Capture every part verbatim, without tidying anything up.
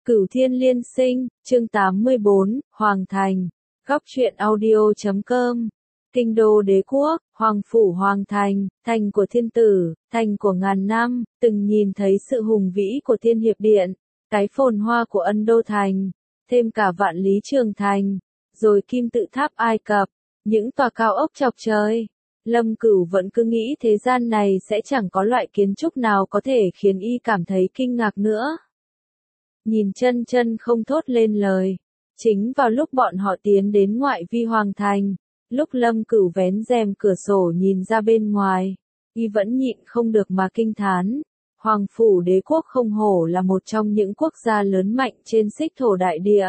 Cửu Thiên Liên Sinh, chương tám mươi bốn, Hoàng Thành, góc truyện audio chấm com. Kinh đô đế quốc, Hoàng phủ Hoàng Thành, thành của thiên tử, thành của ngàn năm, từng nhìn thấy sự hùng vĩ của Thiên Hiệp Điện, cái phồn hoa của Ân Đô Thành, thêm cả Vạn Lý Trường Thành, rồi Kim Tự Tháp Ai Cập, những tòa cao ốc chọc trời. Lâm Cửu vẫn cứ nghĩ thế gian này sẽ chẳng có loại kiến trúc nào có thể khiến y cảm thấy kinh ngạc nữa. Nhìn chân chân không thốt lên lời. Chính vào lúc bọn họ tiến đến ngoại vi Hoàng Thành, lúc Lâm Cửu vén rèm cửa sổ nhìn ra bên ngoài, y vẫn nhịn không được mà kinh thán. Hoàng phủ đế quốc không hổ là một trong những quốc gia lớn mạnh trên xích thổ đại địa.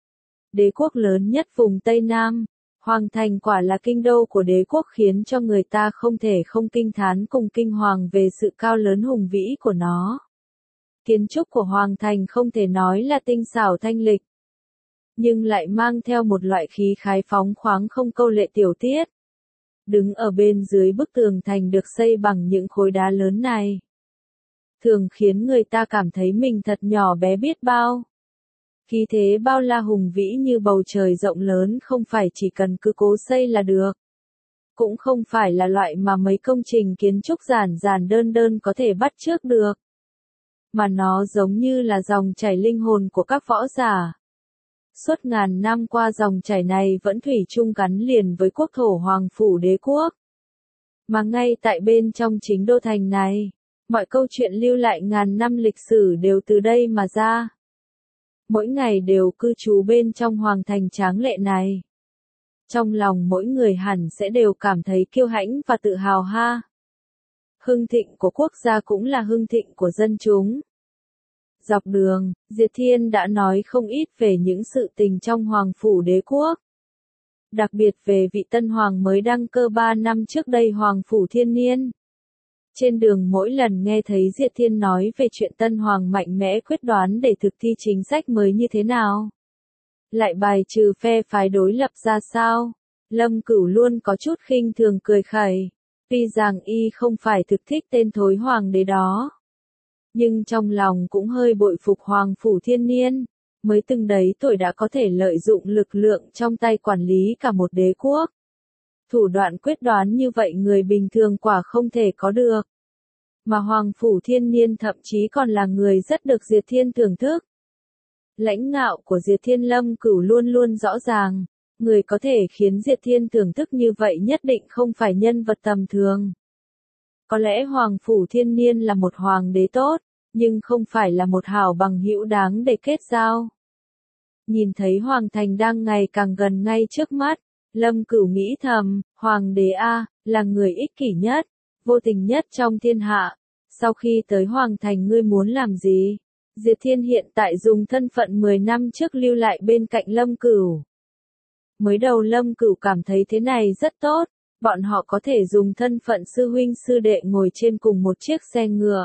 Đế quốc lớn nhất vùng Tây Nam, Hoàng Thành quả là kinh đô của đế quốc, khiến cho người ta không thể không kinh thán cùng kinh hoàng về sự cao lớn hùng vĩ của nó. Kiến trúc của Hoàng Thành không thể nói là tinh xảo thanh lịch, nhưng lại mang theo một loại khí khái phóng khoáng không câu lệ tiểu tiết. Đứng ở bên dưới bức tường thành được xây bằng những khối đá lớn này, thường khiến người ta cảm thấy mình thật nhỏ bé biết bao. Khí thế bao la hùng vĩ như bầu trời rộng lớn, không phải chỉ cần cứ cố xây là được. Cũng không phải là loại mà mấy công trình kiến trúc giản giản đơn đơn có thể bắt chước được. Mà nó giống như là dòng chảy linh hồn của các võ giả. Suốt ngàn năm qua, dòng chảy này vẫn thủy chung gắn liền với quốc thổ Hoàng phủ đế quốc. Mà ngay tại bên trong chính đô thành này, mọi câu chuyện lưu lại ngàn năm lịch sử đều từ đây mà ra. Mỗi ngày đều cư trú bên trong Hoàng thành tráng lệ này. Trong lòng mỗi người hẳn sẽ đều cảm thấy kiêu hãnh và tự hào ha. Hưng thịnh của quốc gia cũng là hưng thịnh của dân chúng. Dọc đường, Diệt Thiên đã nói không ít về những sự tình trong Hoàng phủ đế quốc. Đặc biệt về vị tân hoàng mới đăng cơ ba năm trước đây, Hoàng phủ Thiên Niên. Trên đường mỗi lần nghe thấy Diệt Thiên nói về chuyện tân hoàng mạnh mẽ quyết đoán để thực thi chính sách mới như thế nào, lại bài trừ phe phái đối lập ra sao, Lâm Cửu luôn có chút khinh thường cười khẩy. Tuy rằng y không phải thực thích tên thối hoàng đế đó, nhưng trong lòng cũng hơi bội phục Hoàng phủ Thiên Niên, mới từng đấy tuổi đã có thể lợi dụng lực lượng trong tay quản lý cả một đế quốc. Thủ đoạn quyết đoán như vậy người bình thường quả không thể có được. Mà Hoàng phủ Thiên Niên thậm chí còn là người rất được Diệt Thiên thưởng thức. Lãnh ngạo của Diệt Thiên Lâm Cửu luôn luôn rõ ràng. Người có thể khiến Diệt Thiên thưởng thức như vậy nhất định không phải nhân vật tầm thường. Có lẽ Hoàng phủ Thiên Niên là một hoàng đế tốt, nhưng không phải là một hảo bằng hữu đáng để kết giao. Nhìn thấy Hoàng thành đang ngày càng gần ngay trước mắt, Lâm Cửu nghĩ thầm, Hoàng đế A, là người ích kỷ nhất, vô tình nhất trong thiên hạ. Sau khi tới Hoàng thành ngươi muốn làm gì? Diệt Thiên hiện tại dùng thân phận mười năm trước lưu lại bên cạnh Lâm Cửu. Mới đầu Lâm Cửu cảm thấy thế này rất tốt, bọn họ có thể dùng thân phận sư huynh sư đệ ngồi trên cùng một chiếc xe ngựa.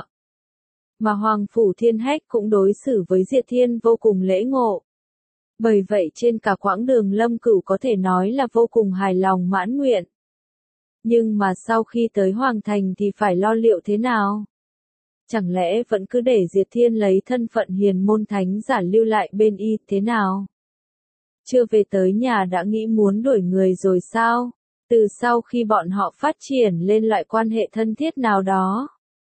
Mà Hoàng phủ Thiên Hách cũng đối xử với Diệt Thiên vô cùng lễ ngộ. Bởi vậy trên cả quãng đường Lâm Cửu có thể nói là vô cùng hài lòng mãn nguyện. Nhưng mà sau khi tới Hoàng thành thì phải lo liệu thế nào? Chẳng lẽ vẫn cứ để Diệt Thiên lấy thân phận hiền môn thánh giả lưu lại bên y thế nào? Chưa về tới nhà đã nghĩ muốn đuổi người rồi sao? Từ sau khi bọn họ phát triển lên loại quan hệ thân thiết nào đó,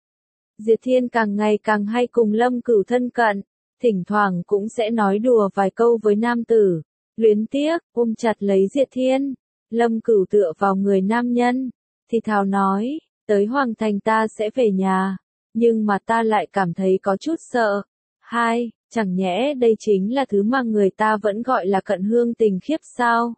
Diệt Thiên càng ngày càng hay cùng Lâm Cửu thân cận, thỉnh thoảng cũng sẽ nói đùa vài câu với nam tử. Luyến tiếc, ôm chặt lấy Diệt Thiên, Lâm Cửu tựa vào người nam nhân, thì thào nói, tới Hoàng thành ta sẽ về nhà, nhưng mà ta lại cảm thấy có chút sợ. Hai, chẳng nhẽ đây chính là thứ mà người ta vẫn gọi là cận hương tình khiếp sao?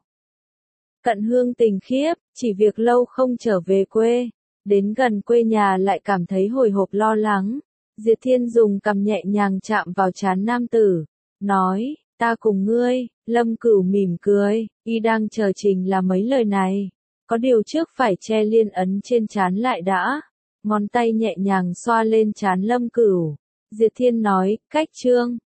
Cận hương tình khiếp, chỉ việc lâu không trở về quê, đến gần quê nhà lại cảm thấy hồi hộp lo lắng. Diệt Thiên dùng cằm nhẹ nhàng chạm vào trán nam tử, nói, ta cùng ngươi. Lâm Cửu mỉm cười, y đang chờ Trình là mấy lời này. Có điều trước phải che liên ấn trên trán lại đã. Ngón tay nhẹ nhàng xoa lên trán Lâm Cửu. Diệt Thiên nói, cách trương,